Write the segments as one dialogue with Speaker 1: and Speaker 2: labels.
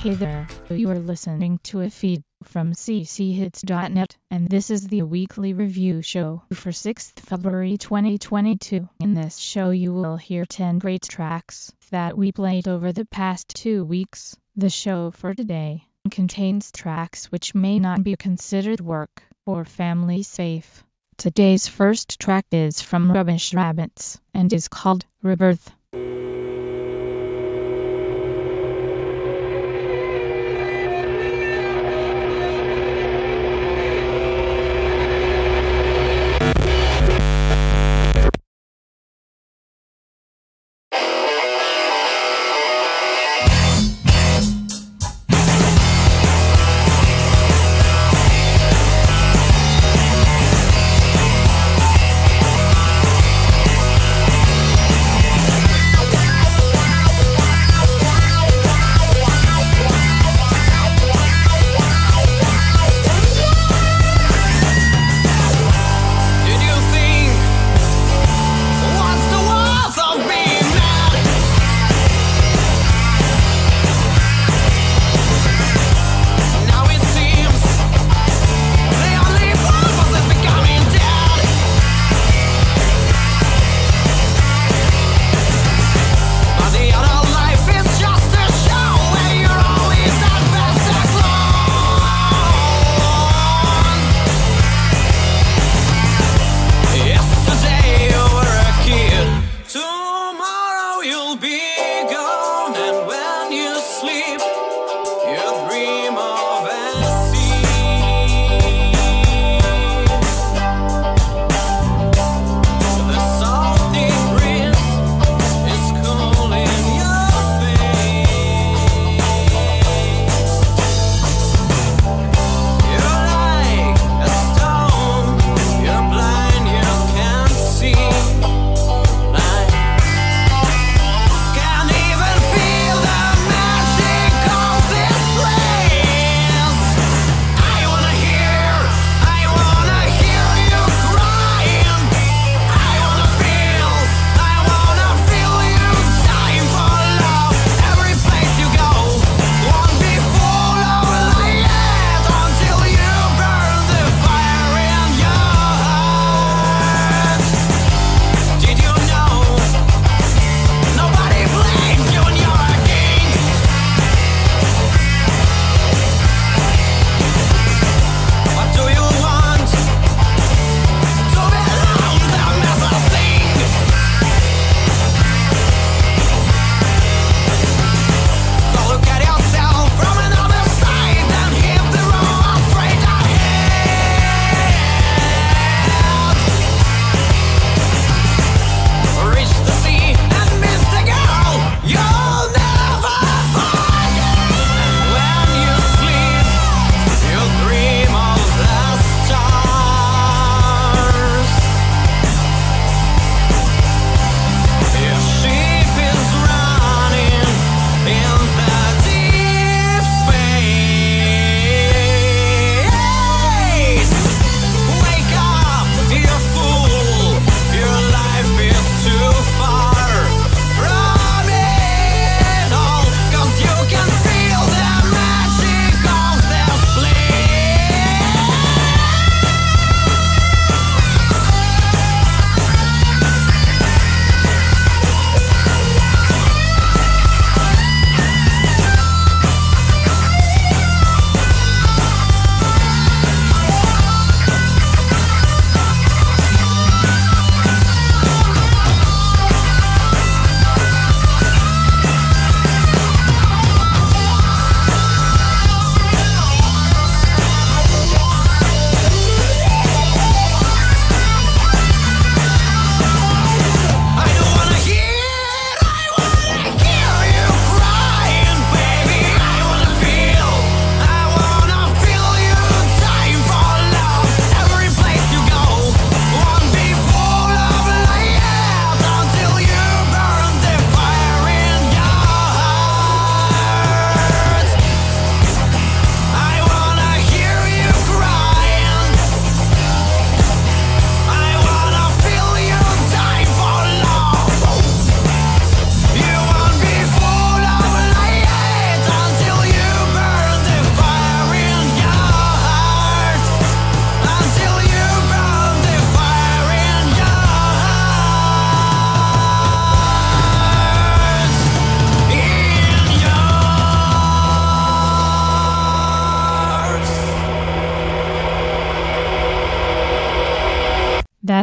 Speaker 1: Hey there, you are listening to a feed from cchits.net, and this is the weekly review show for 6th February 2022. In this show you will hear 10 great tracks that we played over the past 2 weeks. The show for today contains tracks which may not be considered work or family safe. Today's first track is from Rubbish Rabbits and is called Rebirth.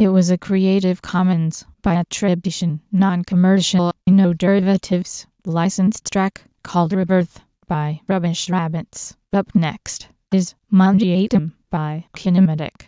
Speaker 1: that it was a Creative Commons by attribution, non-commercial, no derivatives, licensed track called Rebirth by Rubbish Rabbits. Up next is Mandiatum by Kinematic.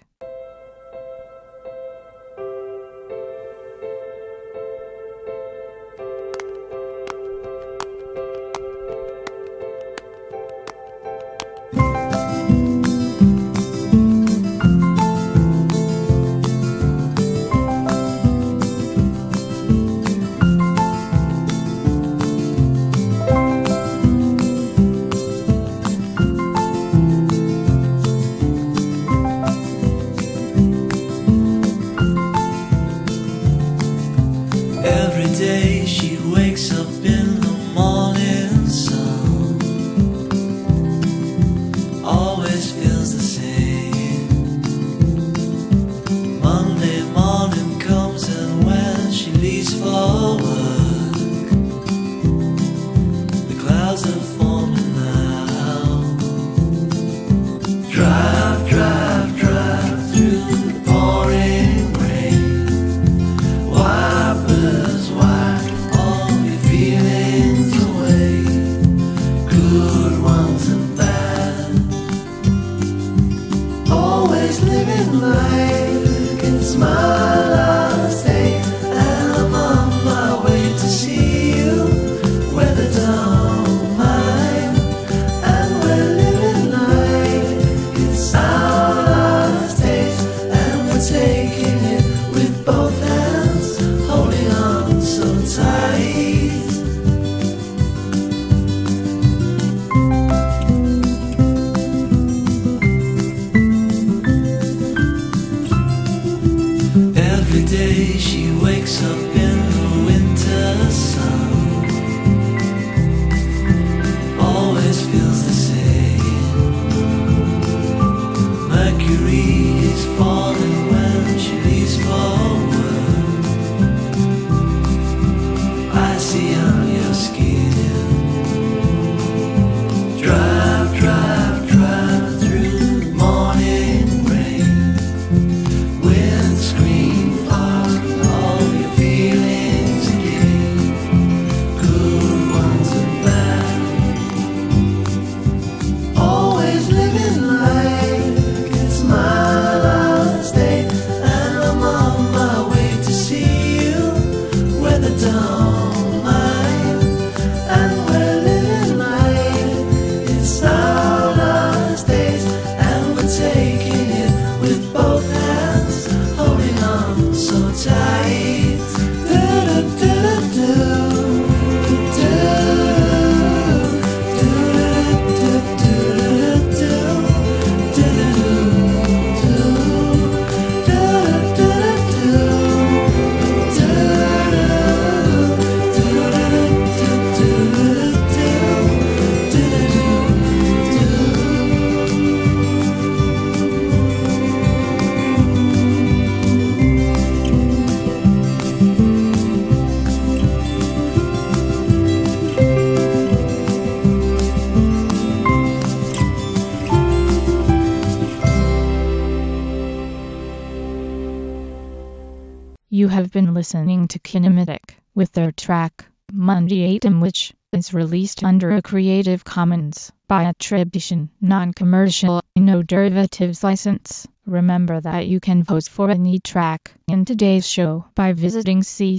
Speaker 1: You have been listening to Kinematic with their track, Mandiatum, which is released under a Creative Commons by attribution, non-commercial, no derivatives license. Remember that you can vote for any track in today's show by visiting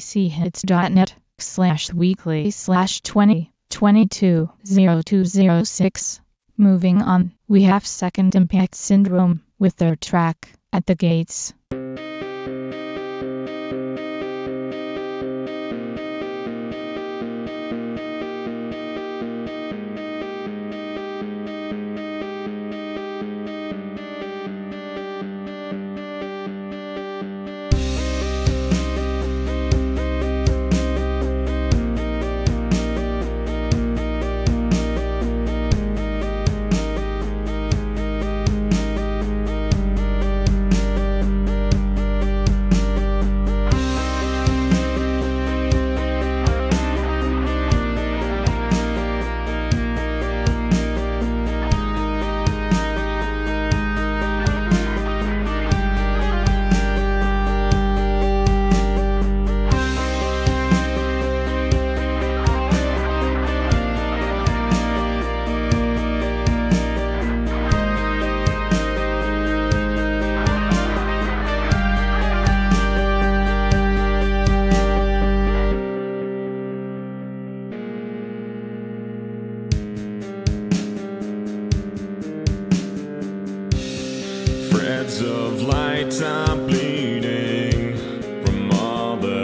Speaker 1: cchits.net/weekly/2022-0206. Moving on, we have Second Impact Syndrome with their track, At the Gates.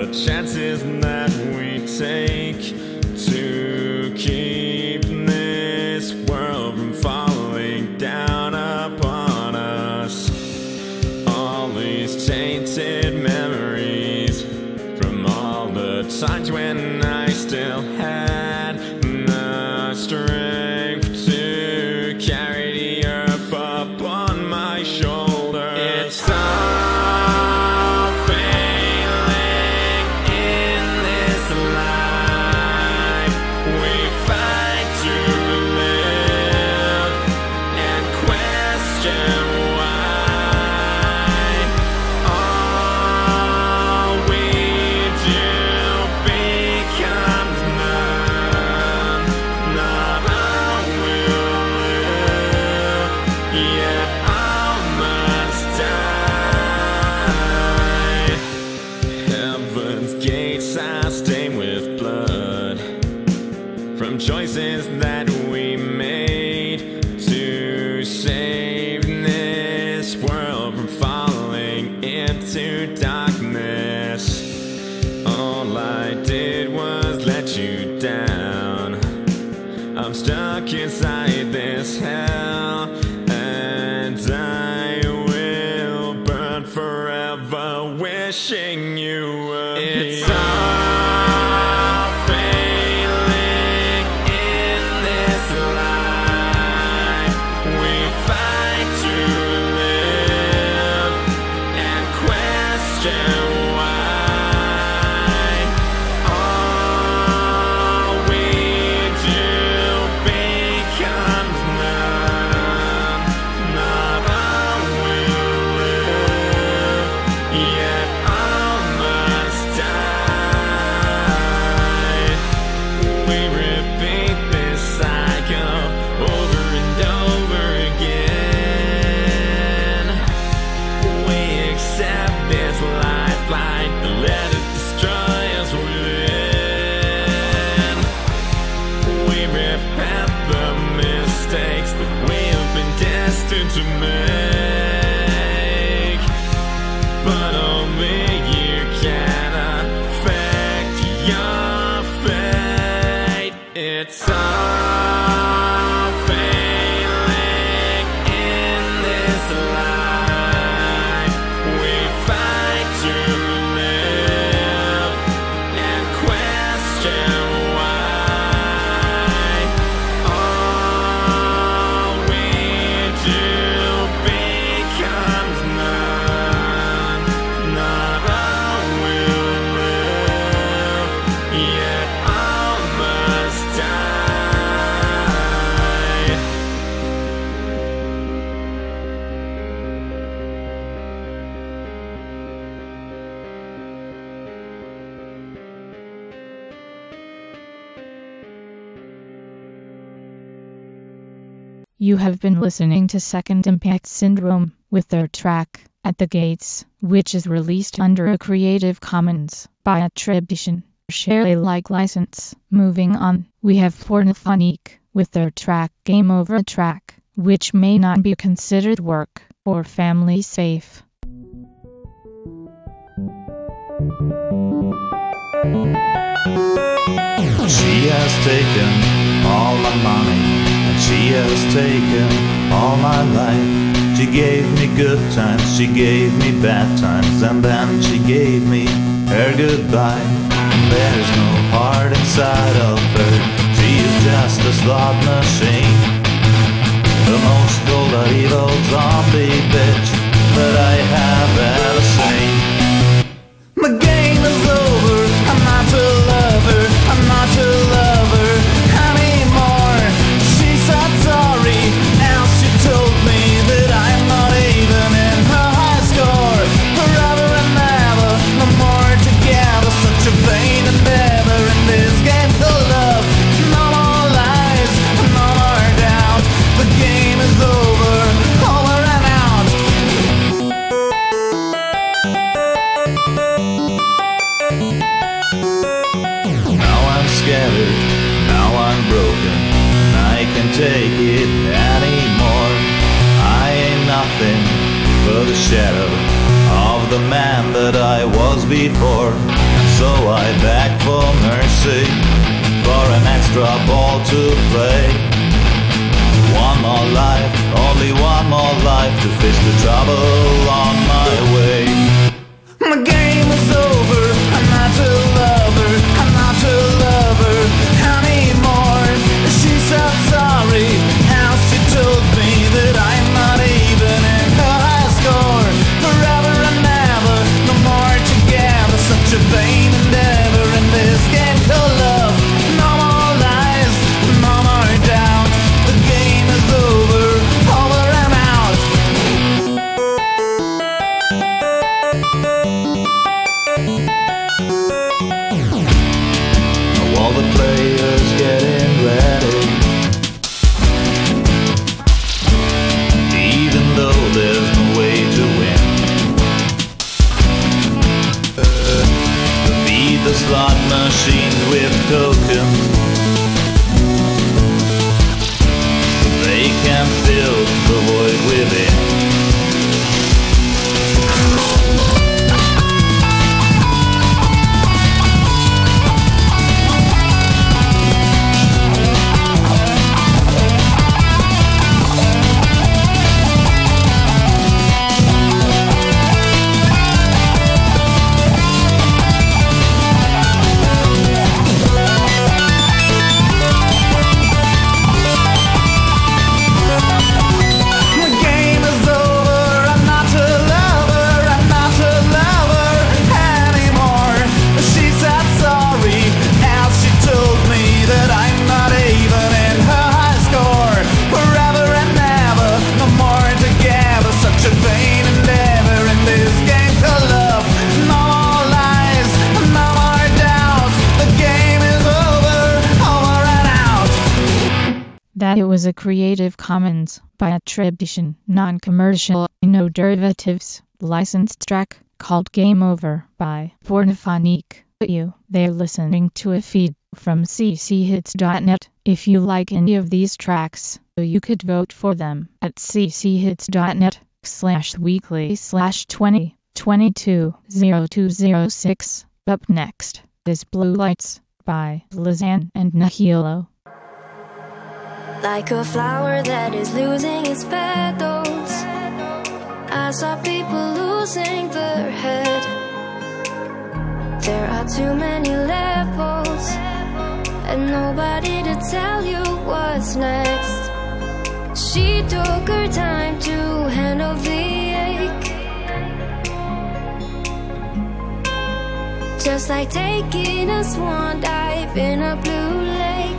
Speaker 2: chances that we take to keep this world from falling down upon us. All these tainted memories from all the times when I still had the strength to carry the earth up on my shoulder. It's all failing in this life. We fight to live and question why all we do becomes none. Not all will live, yet all must die. Heaven's gates are stained with blood from choices that we made to save this world from falling into darkness. All I did was let you down. I'm stuck inside this hell, and I will burn forever wishing you were here. It's all failing in this life. We fight to live and question why all we do becomes none. Not all will live, yet all must die. We repeat this cycle over and over again. We accept this lifeline and let it destroy us within. We repent the mistakes that we have been destined to make, but only you can affect your fate. It's all failing in this life. We fight to live and question why all we do becomes none. Not all will live, yet all must die.
Speaker 1: You have been listening to Second Impact Syndrome with their track At the Gates, which is released under a Creative Commons by attribution, share Alike license. Moving on, we have Pornophonique with their track Game Over a Track, which may not be considered work or family safe.
Speaker 3: She has taken all my money, and she has taken all my life. She gave me good times, she gave me bad times, and then she gave me her goodbye. There's no heart inside of her, she is just a slot machine. The most cold evil zombie bitch that I have ever seen. My game is over, I'm not to love her, I'm not to love her anymore. She said sorry, and she told me that I'm not even in her high score. Forever and ever, no more together, such a vain endeavor in this game called love. No more lies, no more doubt, the game is over, over and out. Now I'm scattered, now I'm broken, I can't take it anymore. I ain't nothing but a shadow of the man that I was before. And so I beg for mercy, for an extra ball to play. One more life, only one more life to face the trouble on my way. My game is over, I'm not a lover, I'm not a lover anymore. She said sorry, how she told me that I'm not even in her high score. Forever and ever, no more together, such a vain endeavor in this game called love. No more lies, no more doubt, the game is over and out. All the players getting ready, even though there's no way to win. Feed the slot machine with tokens, they can fill the void within.
Speaker 1: That it was a Creative Commons by attribution, non-commercial, no derivatives, licensed track called Game Over by Pornophonique. They're listening to a feed from cchits.net. If you like any of these tracks, you could vote for them at cchits.net/weekly/2022-0206. Up next is Blue Lights by Lizanne and Nahilo.
Speaker 4: Like a flower that is losing its petals, I saw people losing their head. There are too many levels, and nobody to tell you what's next. She took her time to handle the ache, just like taking a swan dive in a blue lake.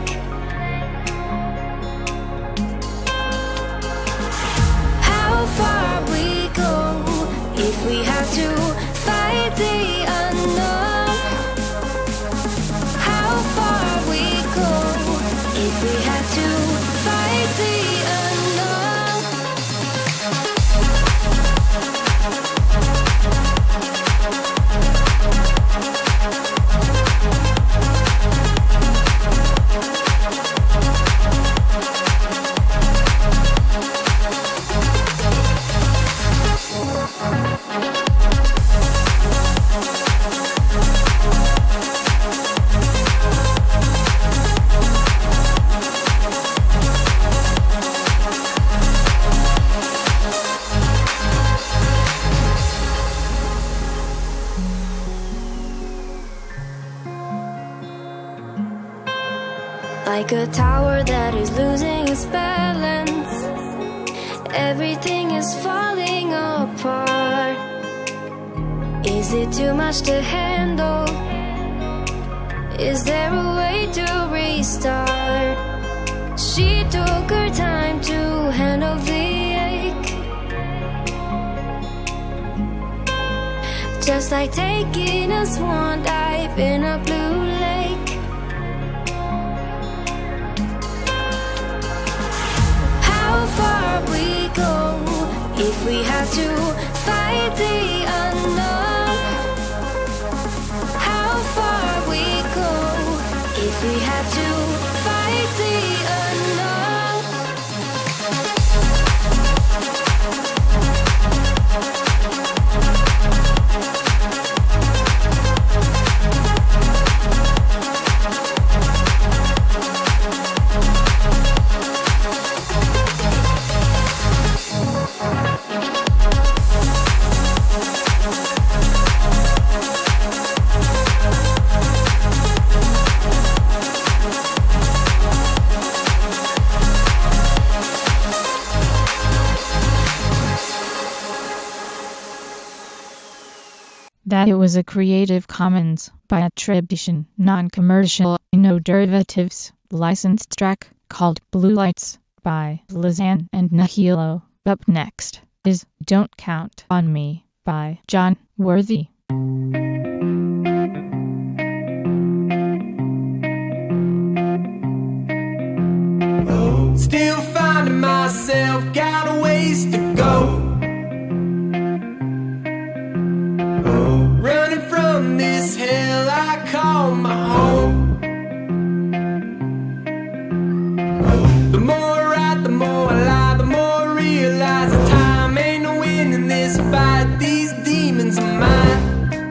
Speaker 4: How far we go if we have to fight the unknown? How far we go if we have to fight the unknown? Like a tower that is losing its balance, everything is falling apart. Is it too much to handle? Is there a way to restart? She took her time to handle the ache, just like taking a swan dive in a blue lake. How far we go if we have to fight the unknown? How far we go if we have to fight the unknown?
Speaker 1: that it was a Creative Commons by attribution, non-commercial, no derivatives, licensed track called Blue Lights by Lizanne and Nahilo. Up next is Don't Count on Me by John Worthy.
Speaker 5: Still finding myself, got a ways to go. Running from this hell I call my home. The more I write, the more I lie, the more I realize that time ain't no winning this fight. These demons are mine.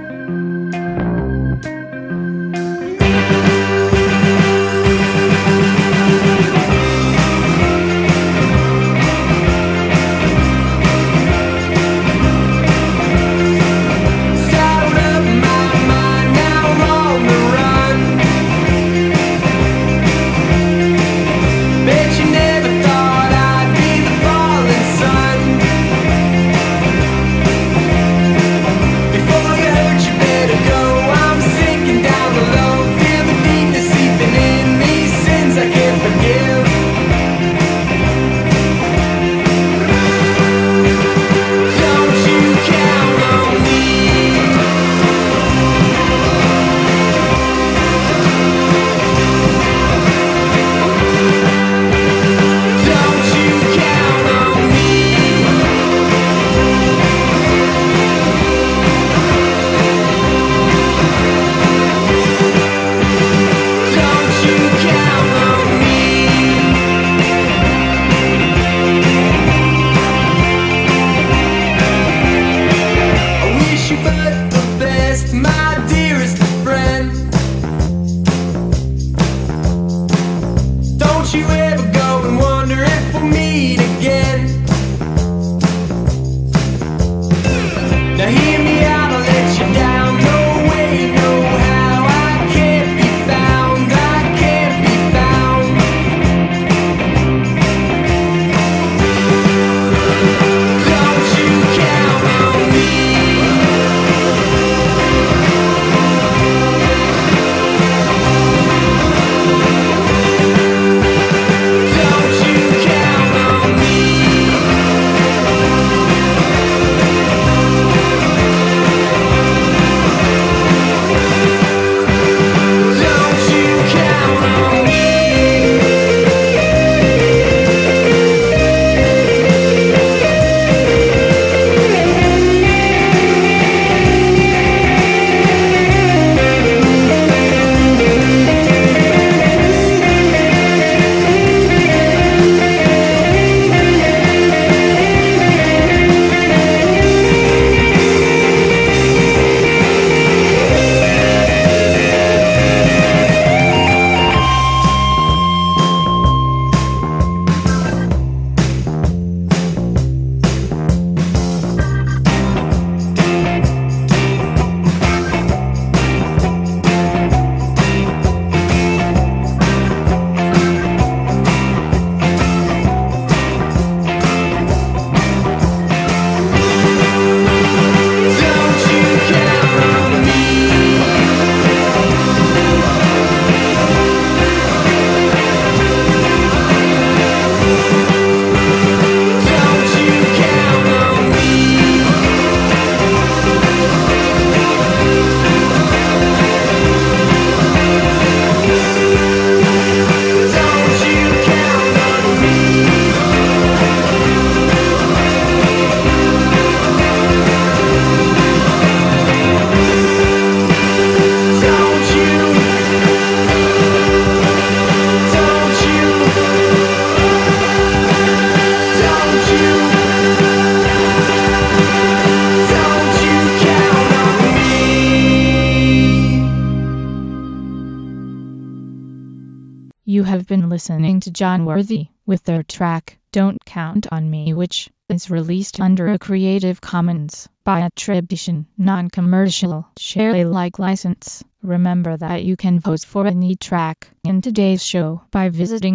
Speaker 1: You have been listening to John Worthy with their track Don't Count on Me, which is released under a Creative Commons by attribution, non-commercial, share Alike license. Remember that you can vote for any track in today's show by visiting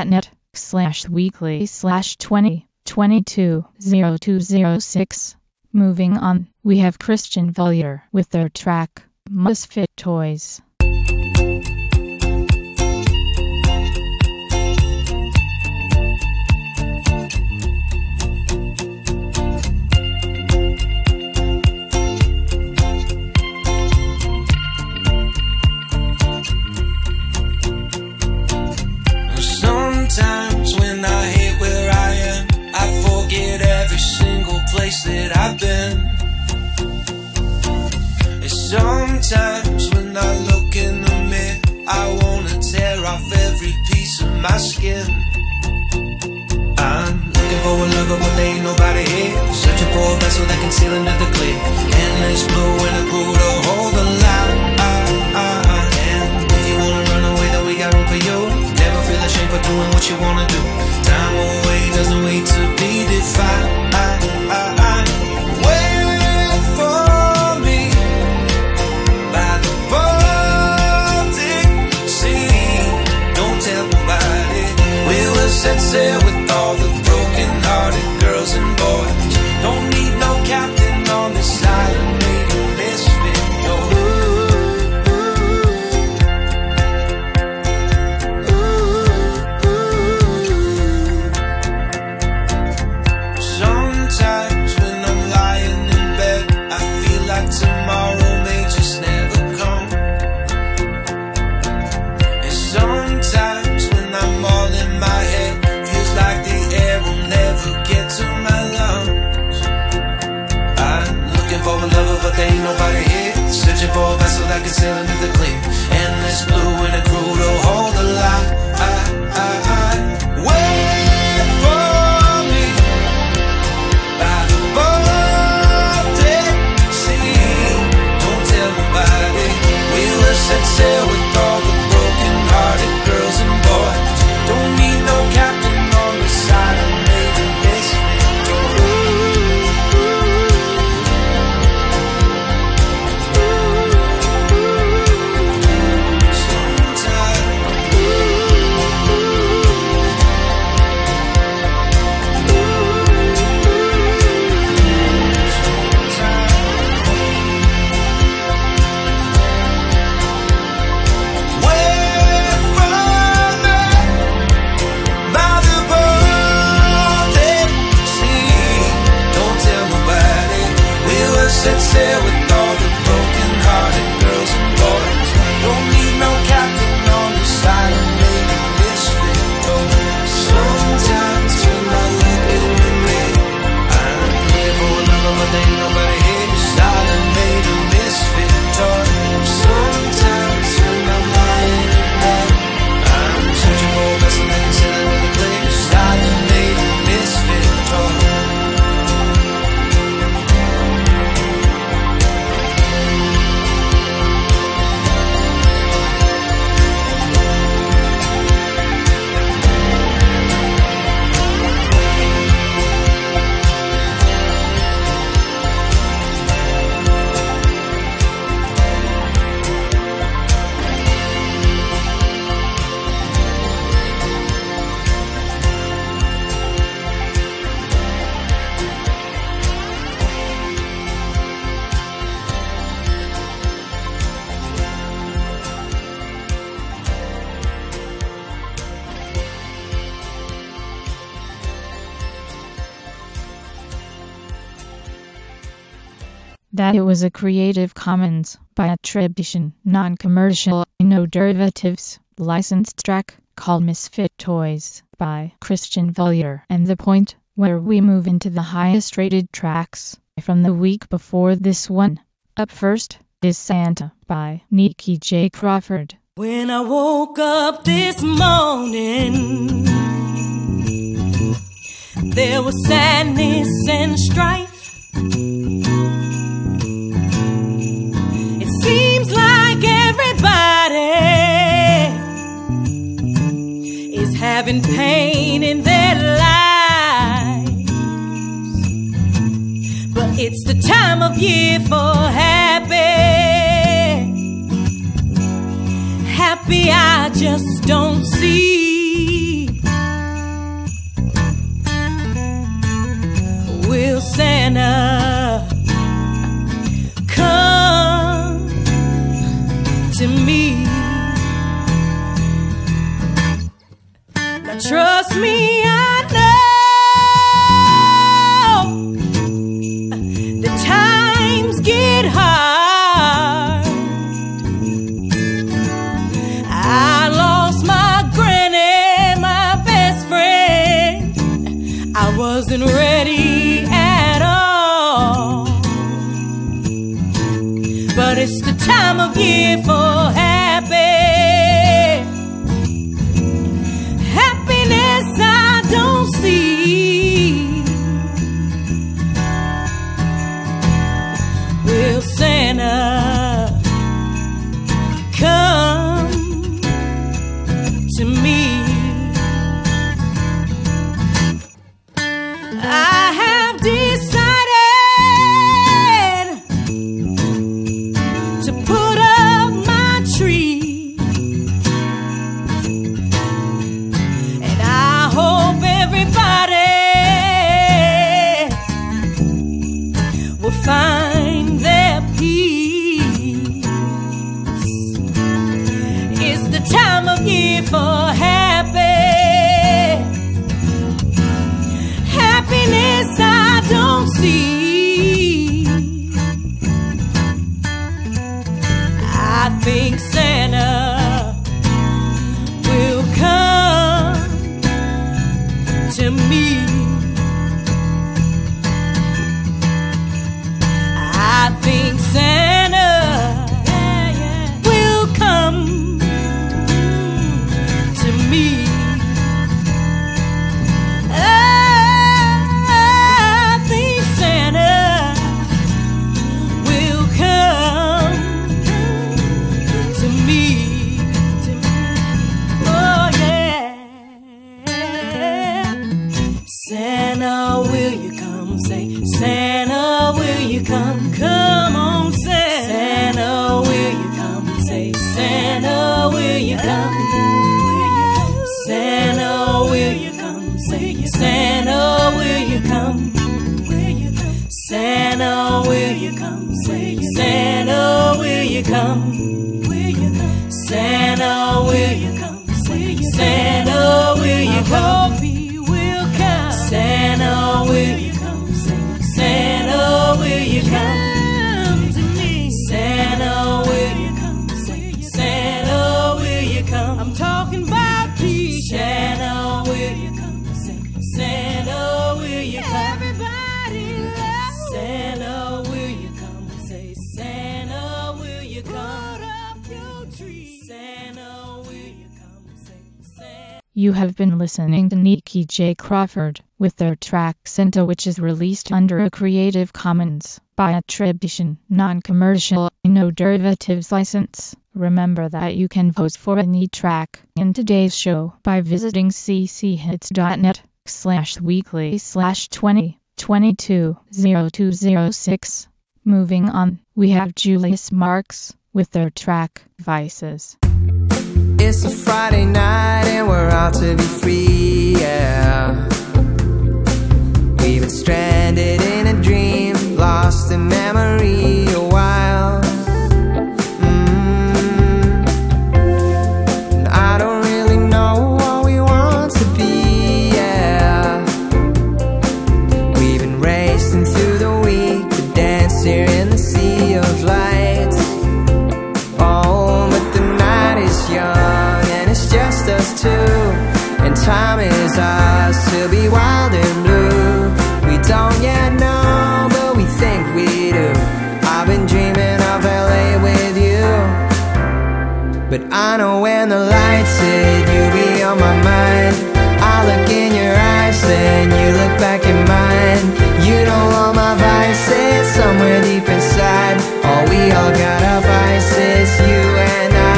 Speaker 1: cchits.net/weekly/20220206. Moving on, we have Christian Valier with their track, Misfit Toys.
Speaker 6: Sometimes when I hate where I am, I forget every single place that I've been. And sometimes when I look in the mirror, I wanna tear off every piece of my skin. I'm looking for a lover, but there ain't nobody here. Searching for a vessel that can sail into the clear. Endless blue and a crew to hold the line. And if you wanna run away, then we got room for you. Never feel ashamed for doing what you wanna do. Time away doesn't wait to be defined. Wait for me by the Baltic Sea. Don't tell nobody. We will set sail with all the broken-hearted girls and boys. Don't need no captain on this island, made a misfit. Sometimes when I'm lying in bed, I feel like tomorrow may just never come. And sometimes when I'm all in my head, feels like the air will never get to my lungs. I'm looking for a lover, but there ain't nobody here. Searching for a vessel that can sail into the clear. Endless blue and a crew to hold the line. Wait for me by the Baltic Sea. Don't tell nobody. We will set sail with all the broken-hearted girls and boys. Don't need no captain on the side of maybe misfit. Set sail with all the broken-hearted girls and boys. Don't need no captain on the side of maybe misfit. Sometimes when I look in the mirror, I'm looking for a lover, but there ain't nobody here. Silent made a misfit toy. Sometimes when I'm lying in bed, I'm searching for a vessel that can sail into the clear. Silent made a misfit toy.
Speaker 1: That it was a Creative Commons by attribution, non-commercial, no derivatives, licensed track called Misfit Toys by Christian Valier. And the point where we move into the highest rated tracks from the week before this one. Up first is Santa by Nikki J. Crawford.
Speaker 7: When I woke up this morning, there was sadness and strife. It seems like everybody is having pain in their lives, but it's the time of year for happy I just don't see. Will Santa year for happy. Happiness I don't see. Will Santa come to me? I have decided to put up my tree, and I hope everybody will find their peace. It's the time of year for happy. Happiness I don't see. I think Santa will come to me. I think Santa will come to me. Santa, will you come? Say, Santa, will you come? Come on, Santa, will you come? Say, Santa, will you come? Santa, will you come? Say, Santa, will you come? Santa, will you come? Say, Santa, will you come? Santa, will you come? Say, Santa, will you come? Santa, will you come? Santa, will you come to me? Santa, will you come? Santa, will you come? I'm talking about peace. Santa, will you come? Santa, will you come? Everybody loves Santa, will you come? Say, Santa, will you come? Put up your tree. Santa, will you come? Say, Santa.
Speaker 1: You have been listening to Nikki J. Crawford with their track Santa, which is released under a Creative Commons by attribution, non-commercial, no derivatives license. Remember that you can vote for any track in today's show by visiting cchits.net/weekly/2022-0206. Moving on, we have Julius Marks with their track Vices.
Speaker 5: It's a Friday night and we're out to be free, yeah. We've been stranded in a dream, lost in memory a while. And I don't really know what we want to be, yeah. We've been racing through the week to dance here in the sea of lights. Oh, but the night is young and it's just us two, and time is ours to be wild and blue. We don't yet know, but we think we do. I've been dreaming of LA with you, but I know when the lights hit, you'll be on my mind. I look in your eyes and you look back in mine. You know all my vices somewhere deep inside. All we all got our vices, you and I.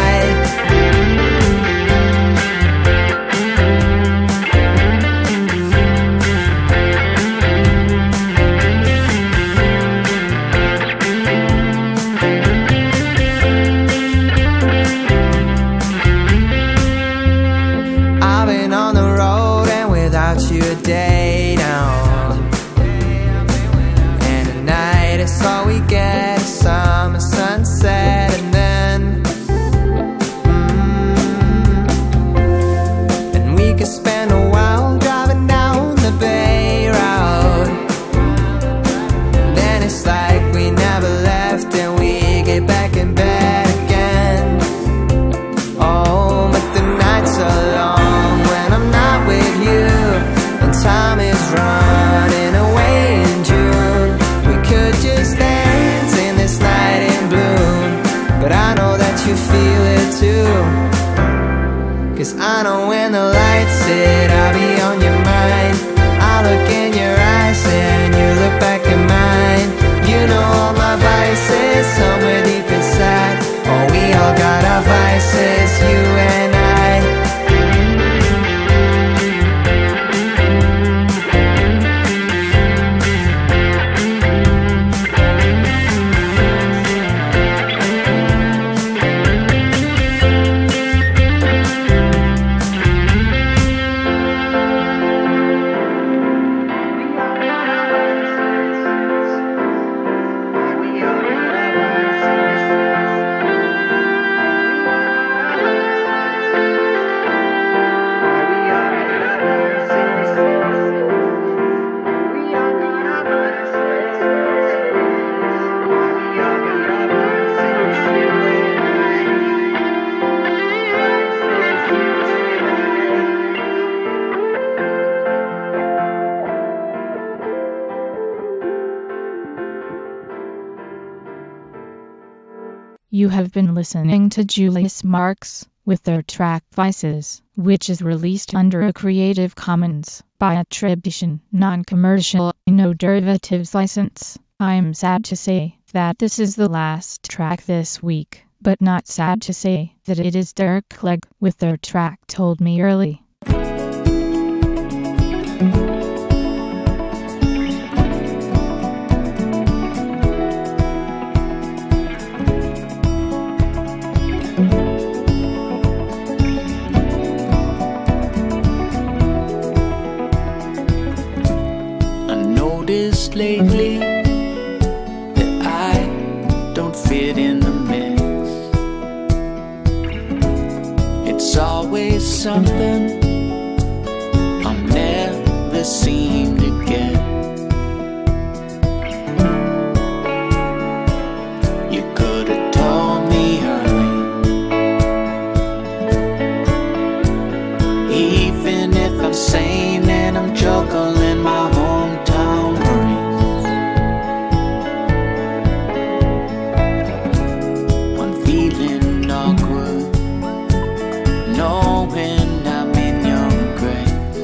Speaker 5: I've been on the road and without you a day now, and at night it's all we get, summer sunset. you feel it too? 'Cause I know when the lights hit, I'll be on your mind. I'll look in your eyes and you look back at mine. You know all my vices somewhere deep inside. Oh, we all got our vices, you and I.
Speaker 1: You have been listening to Julius Marks with their track Vices, which is released under a Creative Commons by attribution, non-commercial, no derivatives license. I'm sad to say that this is the last track this week, but not sad to say that it is Derek Clegg with their track Told Me Early.
Speaker 3: Lately that I don't fit in the mix. It's always something I'll never seem to get. You could have told me early, even if I'm sane and I'm juggling my hometown brain. Knowing I'm in your grace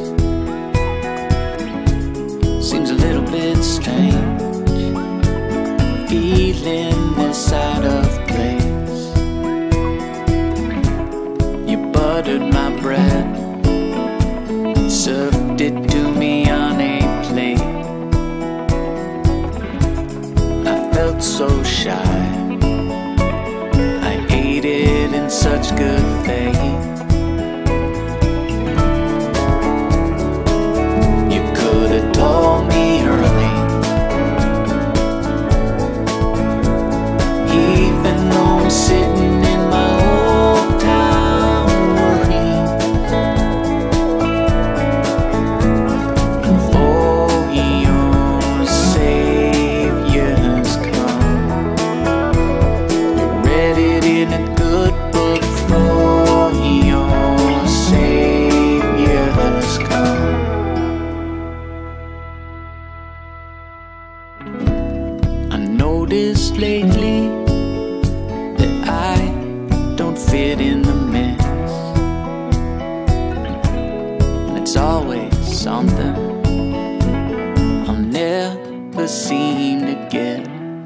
Speaker 3: seems a little bit strange, feeling this out of place. You buttered my bread, served it to me on a plate. I felt so shy, I ate it in such good faith. Told me early, even though I'm sitting in my old town worries. Oh, your Savior's come. You read it in a good book for your Savior's come. Noticed lately that I don't fit in the mix, and it's always something I'll never seem to get.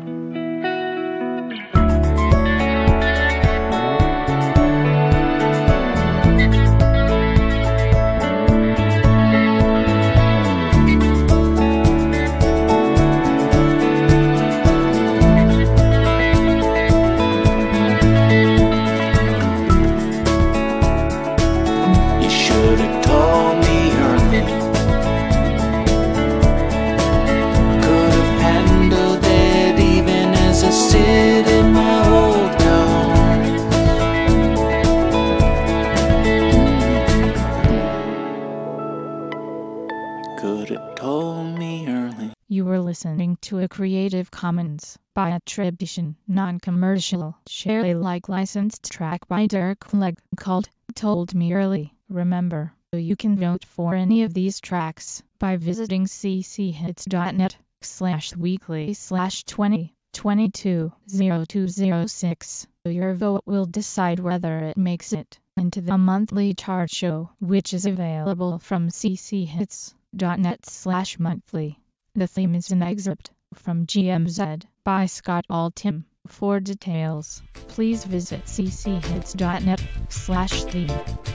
Speaker 1: You were listening to a Creative Commons by attribution, non-commercial, share Alike licensed track by Derek Clegg called Told Me Early. Remember, you can vote for any of these tracks by visiting cchits.net/weekly/20220206. Your vote will decide whether it makes it into the monthly chart show, which is available from cchits.net/monthly. The theme is an excerpt from GMZ by Scott Altham. For details, please visit cchits.net/theme.